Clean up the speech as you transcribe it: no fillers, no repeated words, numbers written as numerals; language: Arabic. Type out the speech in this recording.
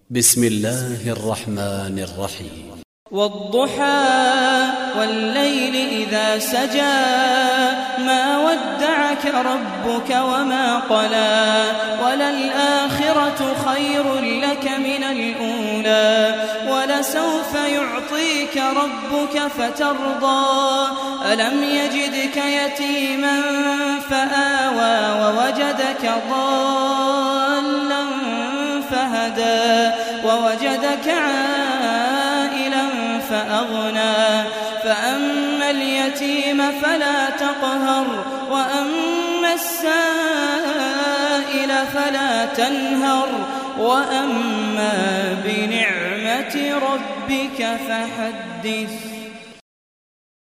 بسم الله الرحمن الرحيم. والضحى والليل إذا سجى ما ودعك ربك وما قلى وللآخرة خير لك من الأولى ولسوف يعطيك ربك فترضى ألم يجدك يتيما فآوى ووجدك ضالا فهدى ووجدك عائلا فأغنى فأما اليتيم فلا تقهر وأما السائل فلا تنهر وأما بنعمة ربك فحدث.